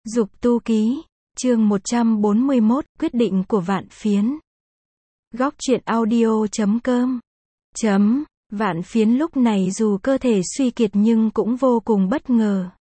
Dục tu ký, chương 141, quyết định của Vạn Phiến. Góc truyện audio.com. Vạn Phiến lúc này dù cơ thể suy kiệt nhưng cũng vô cùng bất ngờ.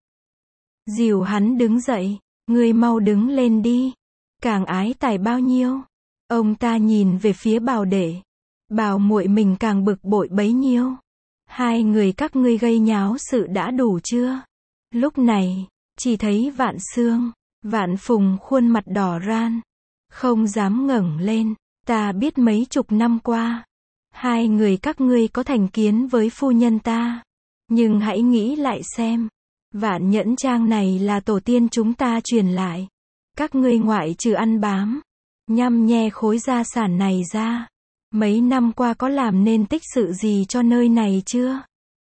Dìu hắn đứng dậy, ngươi mau đứng lên đi. Càng ái tài bao nhiêu. Ông ta nhìn về phía Bảo Đệ. Bảo muội mình càng bực bội bấy nhiêu. Hai người các ngươi gây nháo sự đã đủ chưa? Lúc này, chỉ thấy Vạn Xương, Vạn Phùng khuôn mặt đỏ ran, không dám ngẩng lên. Ta biết mấy chục năm qua, hai người các ngươi có thành kiến với phu nhân ta. Nhưng hãy nghĩ lại xem, Vạn Nhẫn Trang này là tổ tiên chúng ta truyền lại. Các ngươi ngoại trừ ăn bám, nhăm nhe khối gia sản này ra, mấy năm qua có làm nên tích sự gì cho nơi này chưa?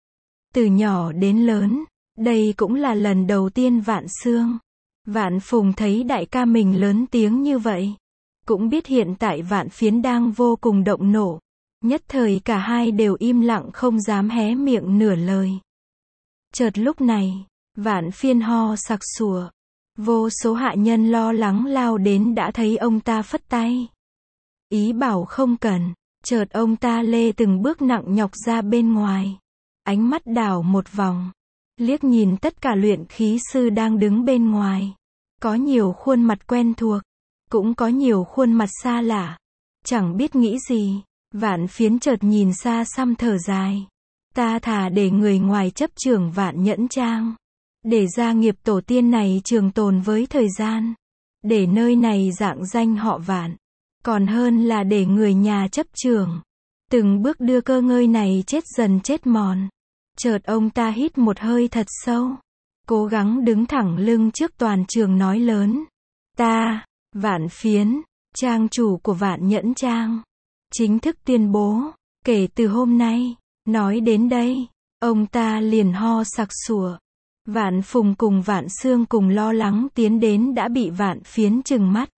Từ nhỏ đến lớn, đây cũng là lần đầu tiên Vạn Xương, Vạn Phùng thấy đại ca mình lớn tiếng như vậy. Cũng biết hiện tại Vạn Phiến đang vô cùng động nộ. Nhất thời cả hai đều im lặng không dám hé miệng nửa lời. Chợt lúc này, Vạn Phiên ho sặc sủa. Vô số hạ nhân lo lắng lao đến đã thấy ông ta phất tay. Ý bảo không cần. Chợt ông ta lê từng bước nặng nhọc ra bên ngoài. Ánh mắt đảo một vòng. Liếc nhìn tất cả luyện khí sư đang đứng bên ngoài. Có nhiều khuôn mặt quen thuộc. Cũng có nhiều khuôn mặt xa lạ. Chẳng biết nghĩ gì. Vạn Phiến chợt nhìn xa xăm thở dài. Ta thà để người ngoài chấp trưởng Vạn Nhẫn Trang. Để gia nghiệp tổ tiên này trường tồn với thời gian. Để nơi này rạng danh họ Vạn. Còn hơn là để người nhà chấp trưởng. Từng bước đưa cơ ngơi này chết dần chết mòn. Chợt ông ta hít một hơi thật sâu. Cố gắng đứng thẳng lưng trước toàn trường nói lớn. Ta, Vạn Phiến, trang chủ của Vạn Nhẫn Trang, chính thức tuyên bố, kể từ hôm nay, nói đến đây, ông ta liền ho sặc sủa. Vạn Phùng cùng Vạn Xương cùng lo lắng tiến đến đã bị Vạn Phiến trừng mắt.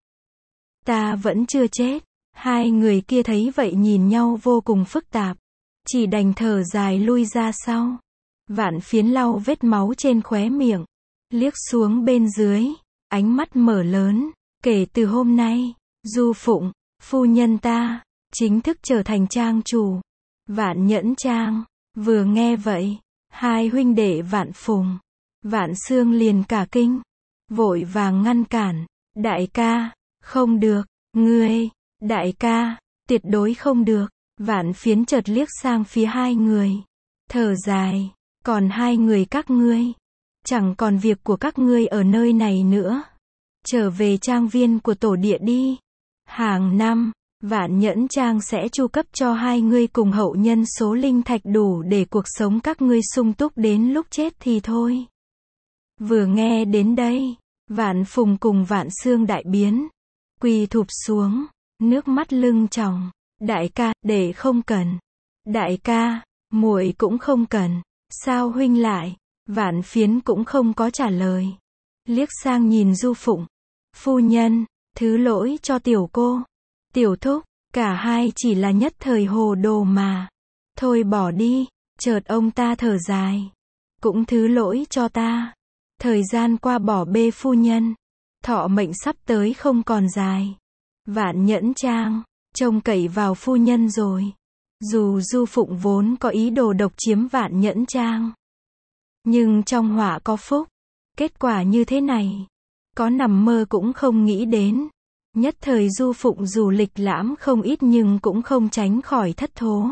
Ta vẫn chưa chết. Hai người kia thấy vậy nhìn nhau vô cùng phức tạp. Chỉ đành thở dài lui ra sau. Vạn Phiến lau vết máu trên khóe miệng. Liếc xuống bên dưới. Ánh mắt mở lớn. Kể từ hôm nay, Du Phụng, phu nhân ta, chính thức trở thành trang chủ. Vạn Nhẫn Trang. Vừa nghe vậy, hai huynh đệ Vạn Phùng, Vạn Xương liền cả kinh. Vội vàng ngăn cản. Đại ca, không được, ngươi, đại ca, tuyệt đối không được. Vạn Phiến chợt liếc sang phía hai người. Thở dài, còn hai người các ngươi. Chẳng còn việc của các ngươi ở nơi này nữa. Trở về trang viên của tổ địa đi. Hàng năm, Vạn Nhẫn Trang sẽ chu cấp cho hai ngươi cùng hậu nhân số linh thạch đủ để cuộc sống các ngươi sung túc đến lúc chết thì thôi. Vừa nghe đến đây, Vạn Phùng cùng Vạn Xương đại biến. Quỳ thụp xuống, nước mắt lưng tròng. Đại ca, đệ không cần. Đại ca, muội cũng không cần. Sao huynh lại? Vạn Phiến cũng không có trả lời. Liếc sang nhìn Du Phụng. Phu nhân, thứ lỗi cho tiểu cô. Tiểu thúc, cả hai chỉ là nhất thời hồ đồ mà. Thôi bỏ đi. Chợt ông ta thở dài. Cũng thứ lỗi cho ta. Thời gian qua bỏ bê phu nhân. Thọ mệnh sắp tới không còn dài. Vạn Nhẫn Trang, trông cậy vào phu nhân rồi. Dù Du Phụng vốn có ý đồ độc chiếm Vạn Nhẫn Trang. Nhưng trong họa có phúc. Kết quả như thế này. Có nằm mơ cũng không nghĩ đến. Nhất thời Du Phụng dù lịch lãm không ít nhưng cũng không tránh khỏi thất thố.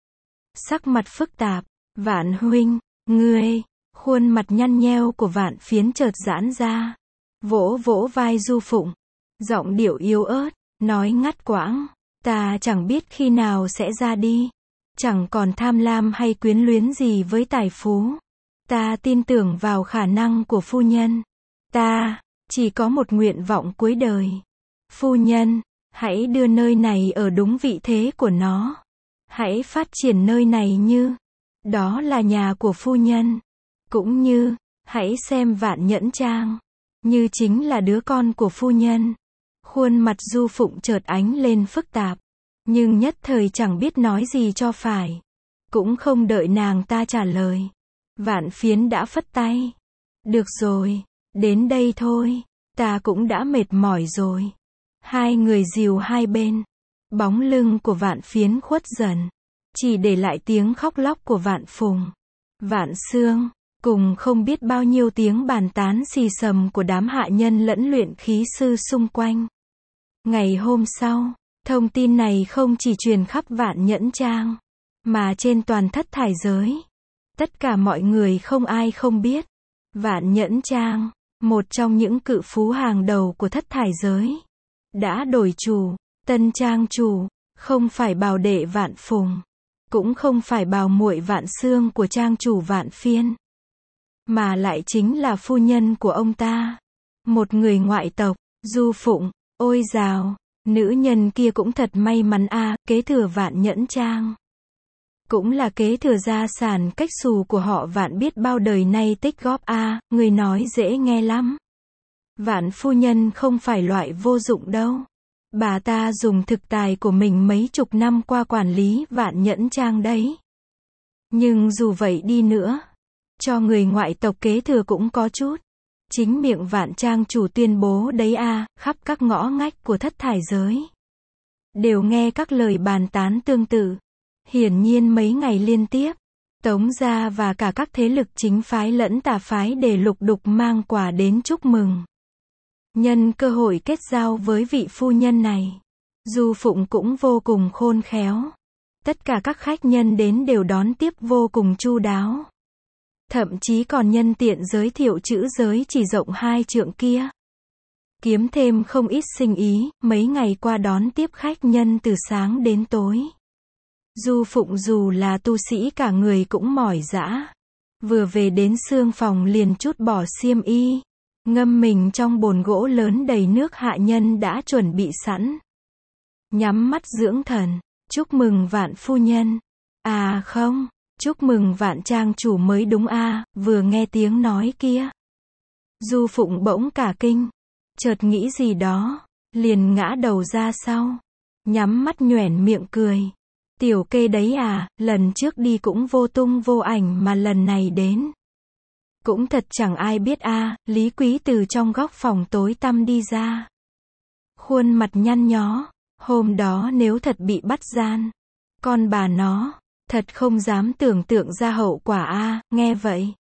Sắc mặt phức tạp. Vạn huynh, ngươi. Khuôn mặt nhăn nheo của Vạn Phiến chợt giãn ra. Vỗ vỗ vai Du Phụng. Giọng điệu yếu ớt, nói ngắt quãng. Ta chẳng biết khi nào sẽ ra đi. Chẳng còn tham lam hay quyến luyến gì với tài phú. Ta tin tưởng vào khả năng của phu nhân. Ta chỉ có một nguyện vọng cuối đời. Phu nhân, hãy đưa nơi này ở đúng vị thế của nó. Hãy phát triển nơi này như đó là nhà của phu nhân. Cũng như, hãy xem Vạn Nhẫn Trang như chính là đứa con của phu nhân. Khuôn mặt Du Phụng chợt ánh lên phức tạp. Nhưng nhất thời chẳng biết nói gì cho phải. Cũng không đợi nàng ta trả lời. Vạn Phiến đã phất tay. Được rồi, đến đây thôi. ta cũng đã mệt mỏi rồi. Hai người dìu hai bên. Bóng lưng của Vạn Phiến khuất dần. Chỉ để lại tiếng khóc lóc của Vạn Phùng, Vạn Xương, cùng không biết bao nhiêu tiếng bàn tán xì xầm của đám hạ nhân lẫn luyện khí sư xung quanh. Ngày hôm sau, thông tin này không chỉ truyền khắp Vạn Nhẫn Trang, mà trên toàn thất thải giới. Tất cả mọi người không ai không biết. Vạn Nhẫn Trang, một trong những cự phú hàng đầu của thất thải giới, đã đổi chủ. Tân trang chủ, không phải Bảo đệ Vạn Phùng, cũng không phải bảo muội Vạn Xương của trang chủ Vạn Phiên, mà lại chính là phu nhân của ông ta. Một người ngoại tộc, Du Phụng. Ôi dào, nữ nhân kia cũng thật may mắn a, kế thừa Vạn Nhẫn Trang. Cũng là kế thừa gia sản cách xù của họ Vạn biết bao đời nay tích góp a, người nói dễ nghe lắm. Vạn phu nhân không phải loại vô dụng đâu. Bà ta dùng thực tài của mình mấy chục năm qua quản lý Vạn Nhẫn Trang đấy. Nhưng dù vậy đi nữa, cho người ngoại tộc kế thừa cũng có chút. Chính miệng Vạn Trang chủ tuyên bố đấy a, khắp các ngõ ngách của thất thải giới đều nghe các lời bàn tán tương tự. Hiển nhiên mấy ngày liên tiếp, Tống gia và cả các thế lực chính phái lẫn tà phái để lục đục mang quà đến chúc mừng. Nhân cơ hội kết giao với vị phu nhân này, Du Phụng cũng vô cùng khôn khéo. Tất cả các khách nhân đến đều đón tiếp vô cùng chu đáo. Thậm chí còn nhân tiện giới thiệu chữ giới chỉ rộng 2 trượng kia. Kiếm thêm không ít sinh ý, mấy ngày qua đón tiếp khách nhân từ sáng đến tối. Du Phụng dù là tu sĩ cả người cũng mỏi dã. Vừa về đến xương phòng liền trút bỏ xiêm y, ngâm mình trong bồn gỗ lớn đầy nước hạ nhân đã chuẩn bị sẵn. Nhắm mắt dưỡng thần, chúc mừng Vạn phu nhân. À không, chúc mừng Vạn trang chủ mới đúng a, vừa nghe tiếng nói kia. Du Phụng bỗng cả kinh, chợt nghĩ gì đó, liền ngã đầu ra sau, nhắm mắt nhoẻn miệng cười. Tiểu Kê đấy à, lần trước đi cũng vô tung vô ảnh mà lần này đến. Cũng thật chẳng ai biết a. Lý Quý từ trong góc phòng tối tăm đi ra. Khuôn mặt nhăn nhó, hôm đó nếu thật bị bắt gian, con bà nó, thật không dám tưởng tượng ra hậu quả a. Nghe vậy,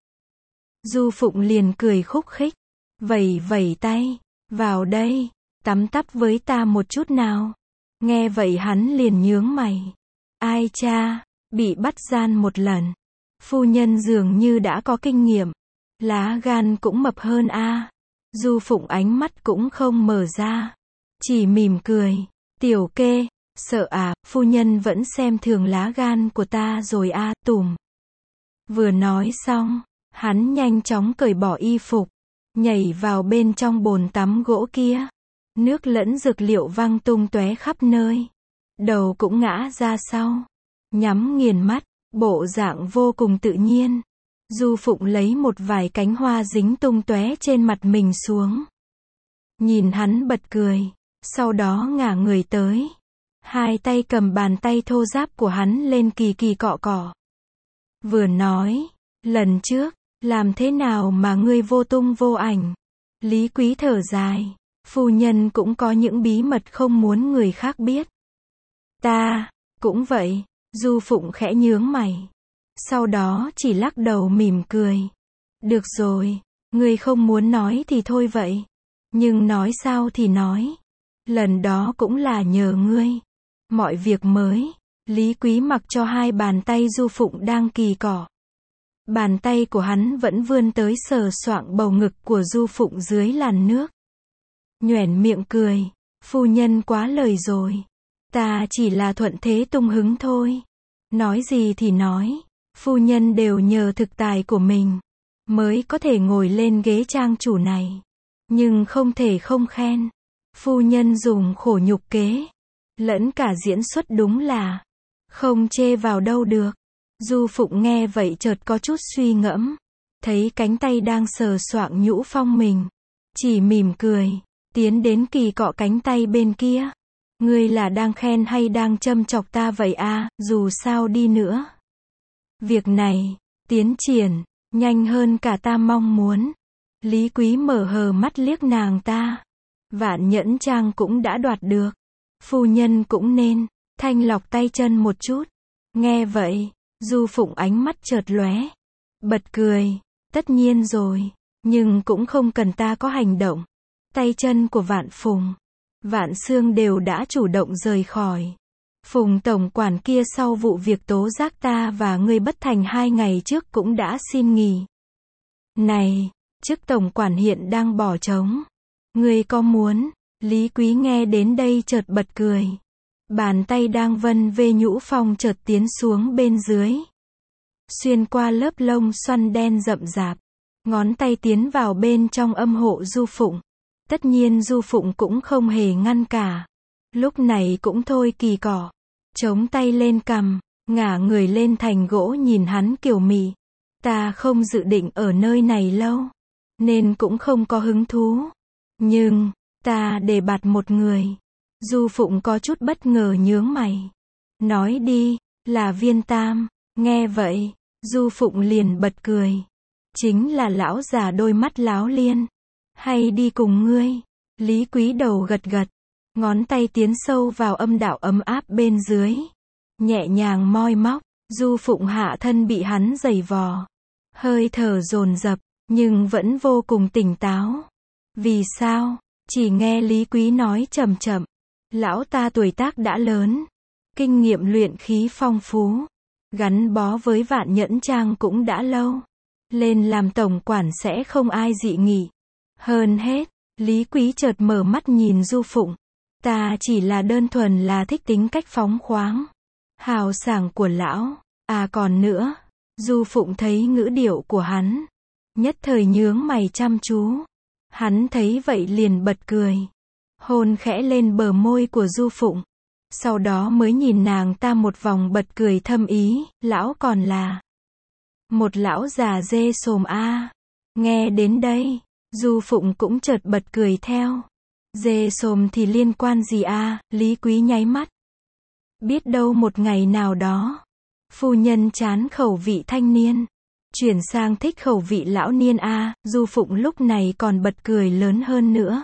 Du Phụng liền cười khúc khích, vẩy vẩy tay, vào đây, tắm tắp với ta một chút nào. Nghe vậy hắn liền nhướng mày. Ai cha, bị bắt gian một lần. Phu nhân dường như đã có kinh nghiệm. Lá gan cũng mập hơn a. Du Phụng ánh mắt cũng không mở ra, chỉ mỉm cười. Tiểu Kê, sợ à, phu nhân vẫn xem thường lá gan của ta rồi a, tùm. Vừa nói xong, hắn nhanh chóng cởi bỏ y phục, nhảy vào bên trong bồn tắm gỗ kia. Nước lẫn dược liệu văng tung tóe khắp nơi. Đầu cũng ngã ra sau, nhắm nghiền mắt, bộ dạng vô cùng tự nhiên. Du Phụng lấy một vài cánh hoa dính tung tóe trên mặt mình xuống. Nhìn hắn bật cười, sau đó ngả người tới. Hai tay cầm bàn tay thô ráp của hắn lên kỳ kỳ cọ cọ. Vừa nói, lần trước, làm thế nào mà ngươi vô tung vô ảnh? Lý Quý thở dài, phu nhân cũng có những bí mật không muốn người khác biết. Ta, cũng vậy. Du Phụng khẽ nhướng mày. Sau đó chỉ lắc đầu mỉm cười. Được rồi, ngươi không muốn nói thì thôi vậy. Nhưng nói sao thì nói. Lần đó cũng là nhờ ngươi. Mọi việc mới. Lý Quý mặc cho hai bàn tay Du Phụng đang kỳ cọ. Bàn tay của hắn vẫn vươn tới sờ soạng bầu ngực của Du Phụng dưới làn nước. Nhoẻn miệng cười. Phu nhân quá lời rồi. Ta chỉ là thuận thế tung hứng thôi. Nói gì thì nói. Phu nhân đều nhờ thực tài của mình mới có thể ngồi lên ghế trang chủ này. Nhưng không thể không khen. Phu nhân dùng khổ nhục kế, lẫn cả diễn xuất đúng là không chê vào đâu được. Du Phụng nghe vậy chợt có chút suy ngẫm. Thấy cánh tay đang sờ soạng nhũ phong mình, chỉ mỉm cười, tiến đến kỳ cọ cánh tay bên kia. Ngươi là đang khen hay đang châm chọc ta vậy a? Dù sao đi nữa, việc này tiến triển nhanh hơn cả ta mong muốn. Lý Quý mở hờ mắt liếc nàng ta. Vạn Nhẫn Trang cũng đã đoạt được. Phu nhân cũng nên thanh lọc tay chân một chút. Nghe vậy, Du Phụng ánh mắt chợt lóe, bật cười. Tất nhiên rồi, nhưng cũng không cần ta có hành động. Tay chân của Vạn Phùng, Vạn Xương đều đã chủ động rời khỏi. Phùng tổng quản kia sau vụ việc tố giác ta và ngươi bất thành 2 ngày trước cũng đã xin nghỉ. Này, chức tổng quản hiện đang bỏ trống. Ngươi có muốn? Lý Quý nghe đến đây chợt bật cười. Bàn tay đang vân về nhũ phong chợt tiến xuống bên dưới. Xuyên qua lớp lông xoăn đen rậm rạp. Ngón tay tiến vào bên trong âm hộ Du Phụng. Tất nhiên Du Phụng cũng không hề ngăn cả. Lúc này cũng thôi kỳ cỏ. Chống tay lên cằm, ngả người lên thành gỗ nhìn hắn kiều mị. Ta không dự định ở nơi này lâu, nên cũng không có hứng thú. Nhưng, ta đề bạt một người. Du Phụng có chút bất ngờ nhướng mày. Nói đi, là Viên Tam. Nghe vậy, Du Phụng liền bật cười. Chính là lão già đôi mắt láo liên. Hay đi cùng ngươi? Lý Quý đầu gật gật. Ngón tay tiến sâu vào âm đạo ấm áp bên dưới. Nhẹ nhàng moi móc. Du Phụng hạ thân bị hắn giày vò. Hơi thở dồn dập, nhưng vẫn vô cùng tỉnh táo. Vì sao? Chỉ nghe Lý Quý nói chậm chậm. Lão ta tuổi tác đã lớn. Kinh nghiệm luyện khí phong phú. Gắn bó với Vạn Nhẫn Trang cũng đã lâu. Lên làm tổng quản sẽ không ai dị nghị. Hơn hết, Lý Quý chợt mở mắt nhìn Du Phụng. Ta chỉ là đơn thuần là thích tính cách phóng khoáng, hào sảng của lão. À còn nữa, Du Phụng thấy ngữ điệu của hắn, nhất thời nhướng mày chăm chú. Hắn thấy vậy liền bật cười, hôn khẽ lên bờ môi của Du Phụng. Sau đó mới nhìn nàng ta một vòng bật cười thâm ý, lão còn là một lão già dê sồm a. Nghe đến đây, Du Phụng cũng chợt bật cười theo. Dê sồm thì liên quan gì a? Lý Quý nháy mắt. Biết đâu một ngày nào đó, phu nhân chán khẩu vị thanh niên, chuyển sang thích khẩu vị lão niên a. Du Phụng lúc này còn bật cười lớn hơn nữa.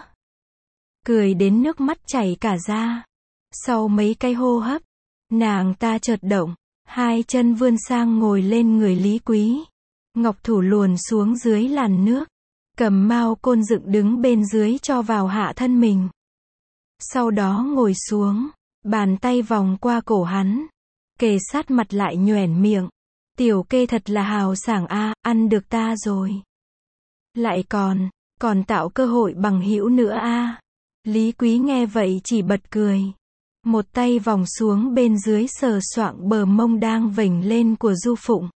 Cười đến nước mắt chảy cả ra. Sau mấy cái hô hấp, nàng ta chợt động, hai chân vươn sang ngồi lên người Lý Quý. Ngọc thủ luồn xuống dưới làn nước, cầm mao côn dựng đứng bên dưới cho vào hạ thân mình. Sau đó ngồi xuống, bàn tay vòng qua cổ hắn, kề sát mặt lại nhoẻn miệng. Tiểu kê thật là hào sảng a, ăn được ta rồi. Lại còn tạo cơ hội bằng hữu nữa a. Lý Quý nghe vậy chỉ bật cười. Một tay vòng xuống bên dưới sờ soạng bờ mông đang vểnh lên của Du Phụng.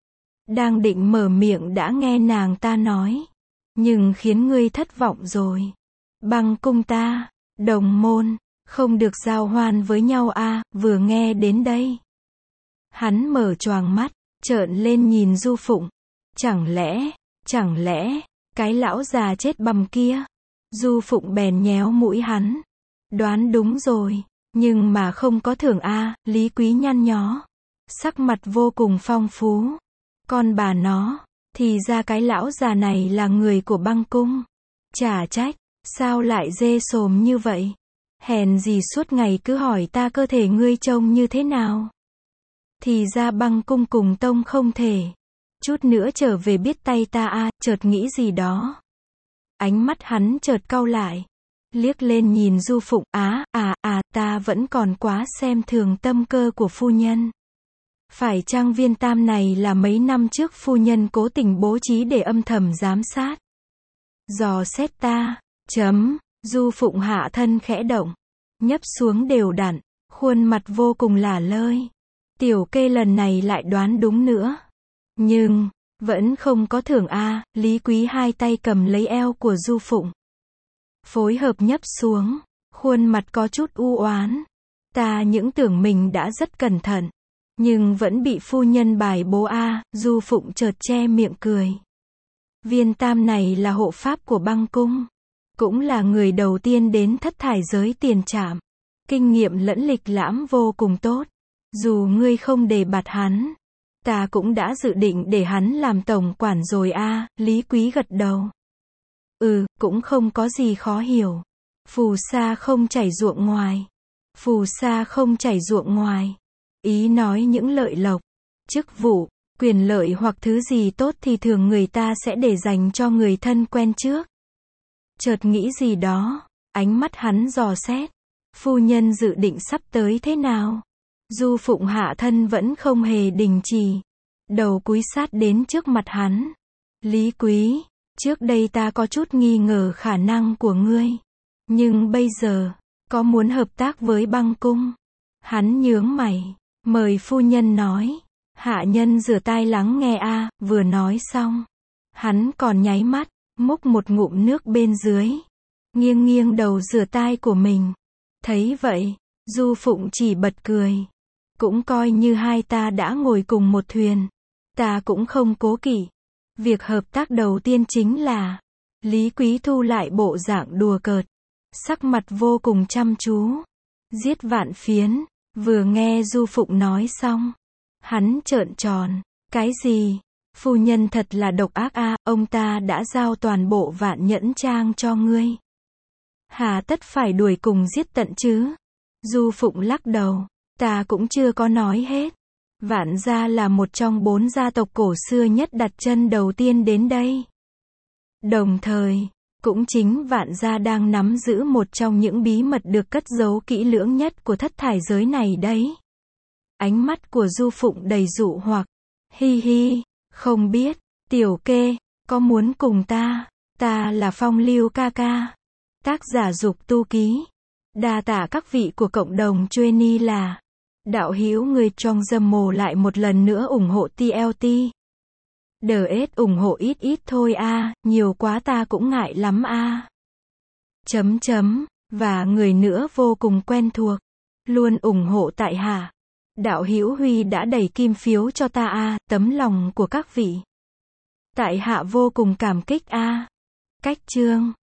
Đang định mở miệng đã nghe nàng ta nói. Nhưng khiến ngươi thất vọng rồi. Băng cung ta, đồng môn, không được giao hoan với nhau a. Vừa nghe đến đây, hắn mở choàng mắt, trợn lên nhìn Du Phụng. Chẳng lẽ, cái lão già chết bầm kia. Du Phụng bèn nhéo mũi hắn. Đoán đúng rồi, nhưng mà không có thưởng a. Lý Quý nhăn nhó, sắc mặt vô cùng phong phú. Con bà nó, thì ra cái lão già này là người của băng cung. Chả trách, sao lại dê sồm như vậy. Hèn gì suốt ngày cứ hỏi ta cơ thể ngươi trông như thế nào. Thì ra băng cung cùng tông không thể. Chút nữa trở về biết tay ta a. Chợt nghĩ gì đó. Ánh mắt hắn chợt cau lại. Liếc lên nhìn Du Phụng. Ta vẫn còn quá xem thường tâm cơ của phu nhân. Phải chăng Viên Tam này là mấy năm trước phu nhân cố tình bố trí để âm thầm giám sát, dò xét ta? Du Phụng hạ thân khẽ động, nhấp xuống đều đặn, khuôn mặt vô cùng lả lơi. Tiểu kê lần này lại đoán đúng nữa. Nhưng, vẫn không có thưởng a. Lý Quý hai tay cầm lấy eo của Du Phụng, phối hợp nhấp xuống, khuôn mặt có chút u oán. Ta những tưởng mình đã rất cẩn thận, nhưng vẫn bị phu nhân bài bố a. Du Phụng chợt che miệng cười. Viên Tam này là hộ pháp của băng cung, cũng là người đầu tiên đến Thất Thải giới tiền trạm. Kinh nghiệm lẫn lịch lãm vô cùng tốt. Dù ngươi không đề bạt hắn, ta cũng đã dự định để hắn làm tổng quản rồi a. Lý Quý gật đầu. Cũng không có gì khó hiểu. Phù sa không chảy ruộng ngoài. Phù sa không chảy ruộng ngoài. Ý nói những lợi lộc, chức vụ, quyền lợi hoặc thứ gì tốt thì thường người ta sẽ để dành cho người thân quen trước. Chợt nghĩ gì đó, ánh mắt hắn dò xét. Phu nhân dự định sắp tới thế nào? Du Phụng hạ thân vẫn không hề đình chỉ. Đầu cúi sát đến trước mặt hắn. Lý Quý, trước đây ta có chút nghi ngờ khả năng của ngươi. Nhưng bây giờ, có muốn hợp tác với băng cung? Hắn nhướng mày, mời phu nhân nói. Hạ nhân rửa tai lắng nghe vừa nói xong. Hắn còn nháy mắt, múc một ngụm nước bên dưới. Nghiêng nghiêng đầu rửa tai của mình. Thấy vậy, Du Phụng chỉ bật cười. Cũng coi như hai ta đã ngồi cùng một thuyền. Ta cũng không cố kỵ. Việc hợp tác đầu tiên chính là Lý Quý thu lại bộ dạng đùa cợt, sắc mặt vô cùng chăm chú. Giết Vạn Phiến. Vừa nghe Du Phụng nói xong, hắn trợn tròn. Cái gì? Phu nhân thật là độc ác ông ta đã giao toàn bộ Vạn Nhẫn Trang cho ngươi. Hà tất phải đuổi cùng giết tận chứ? Du Phụng lắc đầu. Ta cũng chưa có nói hết. Vạn gia là một trong 4 gia tộc cổ xưa nhất đặt chân đầu tiên đến đây. Đồng thời, cũng chính Vạn gia đang nắm giữ một trong những bí mật được cất giấu kỹ lưỡng nhất của thất thải giới này đấy. Ánh mắt của Du Phụng đầy dụ hoặc. Hi hi, không biết, tiểu kê, có muốn cùng ta? Ta là Phong Lưu ca ca. Tác giả Dục Tu Ký. Đa tạ các vị của cộng đồng Chuyên là đạo hữu người trong dâm mồ lại một lần nữa ủng hộ TLT. DS ủng hộ ít ít thôi nhiều quá ta cũng ngại lắm Và người nữa vô cùng quen thuộc, luôn ủng hộ tại hạ. Đạo hữu Huy đã đẩy kim phiếu cho ta tấm lòng của các vị. Tại hạ vô cùng cảm kích Cách chương